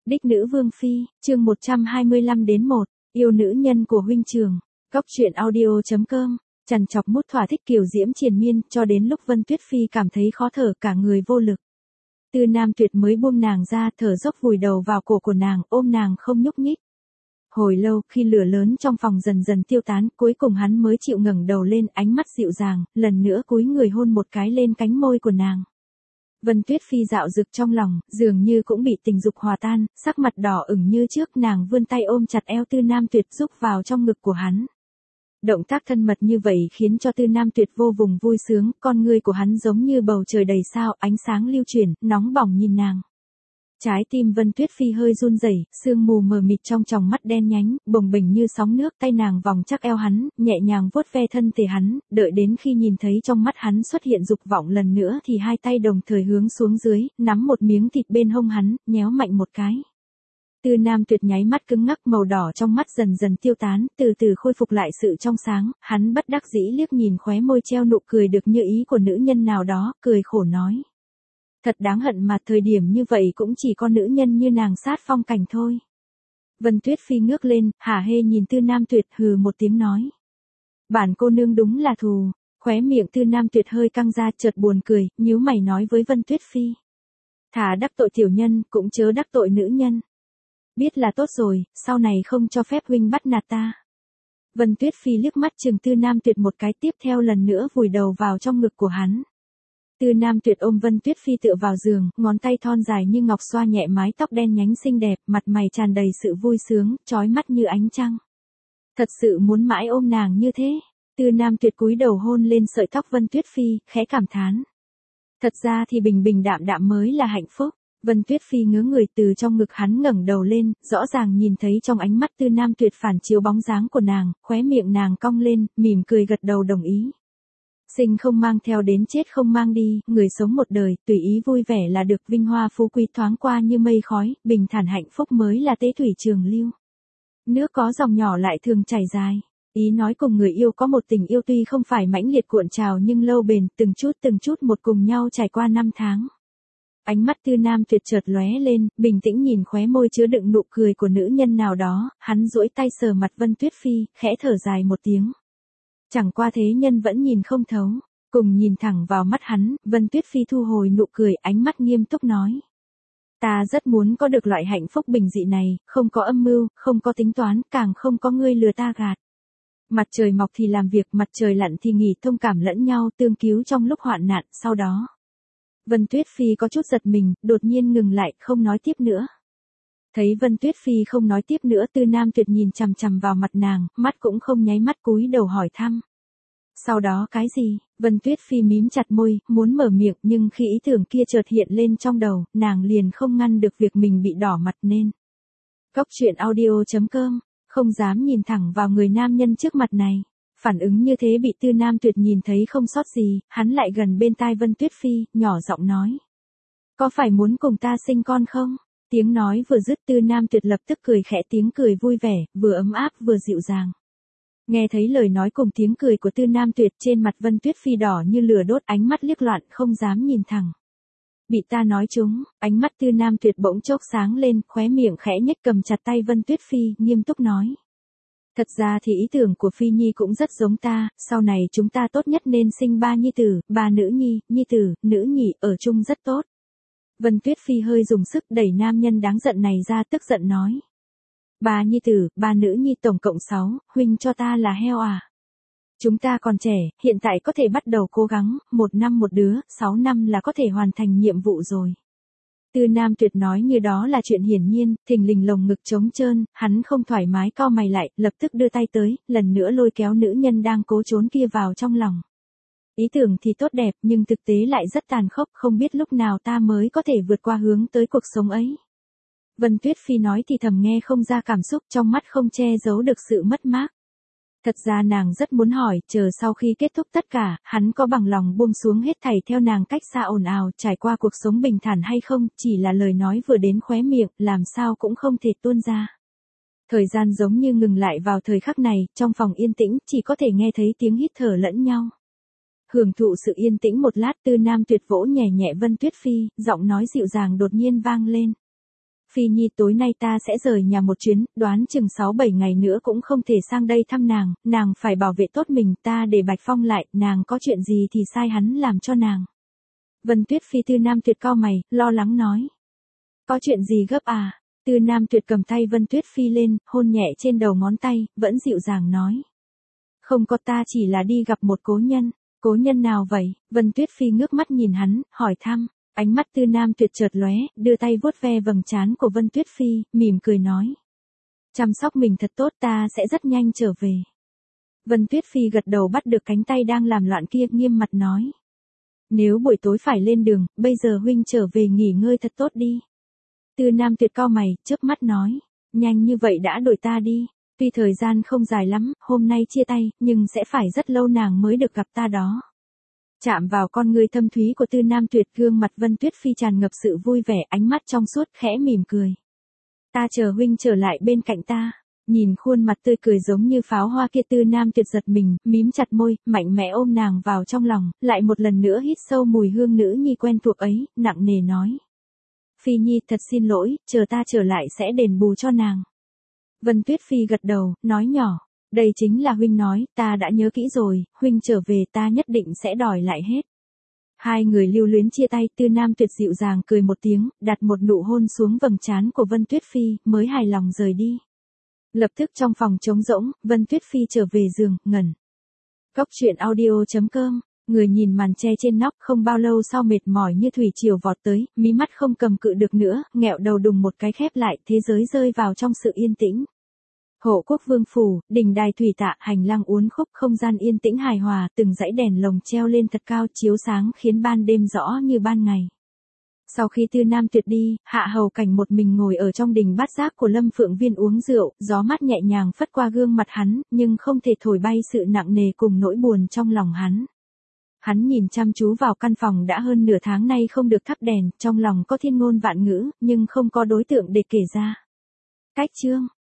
Đích nữ vương phi, chương 125-1, yêu nữ nhân của huynh trường. Góc truyện audio.com, trằn trọc mút thỏa thích kiểu diễm triền miên, cho đến lúc Vân Tuyết Phi cảm thấy khó thở, cả người vô lực. Tư Nam Tuyệt mới buông nàng ra, thở dốc vùi đầu vào cổ của nàng, ôm nàng không nhúc nhích. Hồi lâu, khi lửa lớn trong phòng dần dần tiêu tán, cuối cùng hắn mới chịu ngẩng đầu lên, ánh mắt dịu dàng, lần nữa cúi người hôn một cái lên cánh môi của nàng. Vân Tuyết Phi dạo dực trong lòng, dường như cũng bị tình dục hòa tan, sắc mặt đỏ ửng như trước, nàng vươn tay ôm chặt eo Tư Nam Tuyệt rúc vào trong ngực của hắn. Động tác thân mật như vậy khiến cho Tư Nam Tuyệt vô vùng vui sướng, con ngươi của hắn giống như bầu trời đầy sao, ánh sáng lưu chuyển, nóng bỏng nhìn nàng. Trái tim Vân Tuyết Phi hơi run rẩy, sương mù mờ mịt trong tròng mắt đen nhánh, bồng bềnh như sóng nước, tay nàng vòng chắc eo hắn, nhẹ nhàng vuốt ve thân thể hắn, đợi đến khi nhìn thấy trong mắt hắn xuất hiện dục vọng lần nữa thì hai tay đồng thời hướng xuống dưới, nắm một miếng thịt bên hông hắn, nhéo mạnh một cái. Tư Nam Tuyệt nháy mắt cứng ngắc, màu đỏ trong mắt dần dần tiêu tán, từ từ khôi phục lại sự trong sáng, hắn bất đắc dĩ liếc nhìn khóe môi treo nụ cười được như ý của nữ nhân nào đó, cười khổ nói. Thật đáng hận mà thời điểm như vậy cũng chỉ có nữ nhân như nàng sát phong cảnh thôi. Vân Tuyết Phi ngước lên, hả hê nhìn Tư Nam Tuyệt, hừ một tiếng nói. Bản cô nương đúng là thù, khóe miệng Tư Nam Tuyệt hơi căng ra, chợt buồn cười, nhíu mày nói với Vân Tuyết Phi. Thà đắc tội tiểu nhân, cũng chớ đắc tội nữ nhân. Biết là tốt rồi, sau này không cho phép huynh bắt nạt ta. Vân Tuyết Phi liếc mắt chừng Tư Nam Tuyệt một cái, tiếp theo lần nữa vùi đầu vào trong ngực của hắn. Tư Nam Tuyệt ôm Vân Tuyết Phi tựa vào giường, ngón tay thon dài như ngọc xoa nhẹ mái tóc đen nhánh xinh đẹp, mặt mày tràn đầy sự vui sướng, chói mắt như ánh trăng. Thật sự muốn mãi ôm nàng như thế. Tư Nam Tuyệt cúi đầu hôn lên sợi tóc Vân Tuyết Phi, khẽ cảm thán. Thật ra thì bình bình đạm đạm mới là hạnh phúc. Vân Tuyết Phi ngớ người, từ trong ngực hắn ngẩng đầu lên, rõ ràng nhìn thấy trong ánh mắt Tư Nam Tuyệt phản chiếu bóng dáng của nàng, khóe miệng nàng cong lên, mỉm cười gật đầu đồng ý. Sinh không mang theo đến chết không mang đi, người sống một đời, tùy ý vui vẻ là được, vinh hoa phú quý thoáng qua như mây khói, bình thản hạnh phúc mới là tế thủy trường lưu. Nước có dòng nhỏ lại thường chảy dài. Ý nói cùng người yêu có một tình yêu tuy không phải mãnh liệt cuộn trào nhưng lâu bền, từng chút một cùng nhau trải qua năm tháng. Ánh mắt Tư Nam Tuyệt chợt lóe lên, bình tĩnh nhìn khóe môi chứa đựng nụ cười của nữ nhân nào đó, hắn duỗi tay sờ mặt Vân Tuyết Phi, khẽ thở dài một tiếng. Chẳng qua thế nhân vẫn nhìn không thấu, cùng nhìn thẳng vào mắt hắn, Vân Tuyết Phi thu hồi nụ cười, ánh mắt nghiêm túc nói. Ta rất muốn có được loại hạnh phúc bình dị này, không có âm mưu, không có tính toán, càng không có ngươi lừa ta gạt. Mặt trời mọc thì làm việc, mặt trời lặn thì nghỉ, thông cảm lẫn nhau, tương cứu trong lúc hoạn nạn, sau đó. Vân Tuyết Phi có chút giật mình, đột nhiên ngừng lại, không nói tiếp nữa. Thấy Vân Tuyết Phi không nói tiếp nữa, Tư Nam Tuyệt nhìn chằm chằm vào mặt nàng, mắt cũng không nháy mắt, cúi đầu hỏi thăm. Sau đó cái gì? Vân Tuyết Phi mím chặt môi, muốn mở miệng, nhưng khi ý tưởng kia chợt hiện lên trong đầu, nàng liền không ngăn được việc mình bị đỏ mặt nên. Góc truyện audio.com, không dám nhìn thẳng vào người nam nhân trước mặt này. Phản ứng như thế bị Tư Nam Tuyệt nhìn thấy không sót gì, hắn lại gần bên tai Vân Tuyết Phi, nhỏ giọng nói. Có phải muốn cùng ta sinh con không? Tiếng nói vừa dứt, Tư Nam Tuyệt lập tức cười khẽ, tiếng cười vui vẻ, vừa ấm áp vừa dịu dàng. Nghe thấy lời nói cùng tiếng cười của Tư Nam Tuyệt, trên mặt Vân Tuyết Phi đỏ như lửa đốt, ánh mắt liếc loạn, không dám nhìn thẳng. Bị ta nói trúng, ánh mắt Tư Nam Tuyệt bỗng chốc sáng lên, khóe miệng khẽ nhếch, cầm chặt tay Vân Tuyết Phi, nghiêm túc nói. Thật ra thì ý tưởng của Phi Nhi cũng rất giống ta, sau này chúng ta tốt nhất nên sinh 3 nhi tử, 3 nữ nhi, nhi tử, nữ nhị, ở chung rất tốt. Vân Tuyết Phi hơi dùng sức đẩy nam nhân đáng giận này ra, tức giận nói. 3 nhi tử, 3 nữ nhi, tổng cộng 6, huynh cho ta là heo à? Chúng ta còn trẻ, hiện tại có thể bắt đầu cố gắng, 1 năm một đứa, 6 năm là có thể hoàn thành nhiệm vụ rồi. Tư Nam Tuyệt nói như đó là chuyện hiển nhiên, thình lình lồng ngực trống trơn, hắn không thoải mái cau mày lại, lập tức đưa tay tới, lần nữa lôi kéo nữ nhân đang cố trốn kia vào trong lòng. Ý tưởng thì tốt đẹp, nhưng thực tế lại rất tàn khốc, không biết lúc nào ta mới có thể vượt qua hướng tới cuộc sống ấy. Vân Tuyết Phi nói thì thầm nghe không ra cảm xúc, trong mắt không che giấu được sự mất mát. Thật ra nàng rất muốn hỏi, chờ sau khi kết thúc tất cả, hắn có bằng lòng buông xuống hết thảy theo nàng cách xa ồn ào, trải qua cuộc sống bình thản hay không, chỉ là lời nói vừa đến khóe miệng, làm sao cũng không thể tuôn ra. Thời gian giống như ngừng lại vào thời khắc này, trong phòng yên tĩnh, chỉ có thể nghe thấy tiếng hít thở lẫn nhau. Hưởng thụ sự yên tĩnh một lát, Tư Nam Tuyệt vỗ nhẹ nhẹ Vân Tuyết Phi, giọng nói dịu dàng đột nhiên vang lên. Phi Nhi tối nay ta sẽ rời nhà một chuyến, đoán chừng 6-7 ngày nữa cũng không thể sang đây thăm nàng phải bảo vệ tốt mình, ta để Bạch Phong lại, nàng có chuyện gì thì sai hắn làm cho nàng. Vân Tuyết Phi Tư Nam Tuyệt cau mày, lo lắng nói. Có chuyện gì gấp à? Tư Nam Tuyệt cầm tay Vân Tuyết Phi lên, hôn nhẹ trên đầu ngón tay, vẫn dịu dàng nói. Không có, ta chỉ là đi gặp một cố nhân nào vậy? Vân Tuyết Phi ngước mắt nhìn hắn, hỏi thăm. Ánh mắt Tư Nam Tuyệt chợt lóe, đưa tay vuốt ve vầng trán của Vân Tuyết Phi, mỉm cười nói. Chăm sóc mình thật tốt, ta sẽ rất nhanh trở về. Vân Tuyết Phi gật đầu bắt được cánh tay đang làm loạn kia, nghiêm mặt nói. Nếu buổi tối phải lên đường, bây giờ huynh trở về nghỉ ngơi thật tốt đi. Tư Nam Tuyệt cau mày, chớp mắt nói. Nhanh như vậy đã đuổi ta đi. Tuy thời gian không dài lắm, hôm nay chia tay, nhưng sẽ phải rất lâu nàng mới được gặp ta đó. Chạm vào con người thâm thúy của Tư Nam Tuyệt, gương mặt Vân Tuyết Phi tràn ngập sự vui vẻ, ánh mắt trong suốt, khẽ mỉm cười. Ta chờ huynh trở lại bên cạnh ta. Nhìn khuôn mặt tươi cười giống như pháo hoa kia, Tư Nam Tuyệt giật mình, mím chặt môi, mạnh mẽ ôm nàng vào trong lòng, lại một lần nữa hít sâu mùi hương nữ nhi quen thuộc ấy, nặng nề nói. Phi Nhi thật xin lỗi, chờ ta trở lại sẽ đền bù cho nàng. Vân Tuyết Phi gật đầu, nói nhỏ. Đây chính là huynh nói, ta đã nhớ kỹ rồi, huynh trở về ta nhất định sẽ đòi lại hết. Hai người lưu luyến chia tay, Tư Nam Tuyệt dịu dàng cười một tiếng, đặt một nụ hôn xuống vầng trán của Vân Tuyết Phi, mới hài lòng rời đi. Lập tức trong phòng trống rỗng, Vân Tuyết Phi trở về giường, ngẩn. Cốc truyện audio.com, người nhìn màn che trên nóc, không bao lâu sau mệt mỏi như thủy triều vọt tới, mí mắt không cầm cự được nữa, nghẹo đầu đùng một cái khép lại, thế giới rơi vào trong sự yên tĩnh. Hộ quốc vương phủ, đình đài thủy tạ, hành lang uốn khúc, không gian yên tĩnh hài hòa, từng dãy đèn lồng treo lên thật cao chiếu sáng khiến ban đêm rõ như ban ngày. Sau khi Tư Nam Tuyệt đi, Hạ Hầu Cảnh một mình ngồi ở trong đình bát giác của Lâm Phượng Viên uống rượu, gió mát nhẹ nhàng phất qua gương mặt hắn, nhưng không thể thổi bay sự nặng nề cùng nỗi buồn trong lòng hắn. Hắn nhìn chăm chú vào căn phòng đã hơn nửa tháng nay không được thắp đèn, trong lòng có thiên ngôn vạn ngữ, nhưng không có đối tượng để kể ra. Cách chương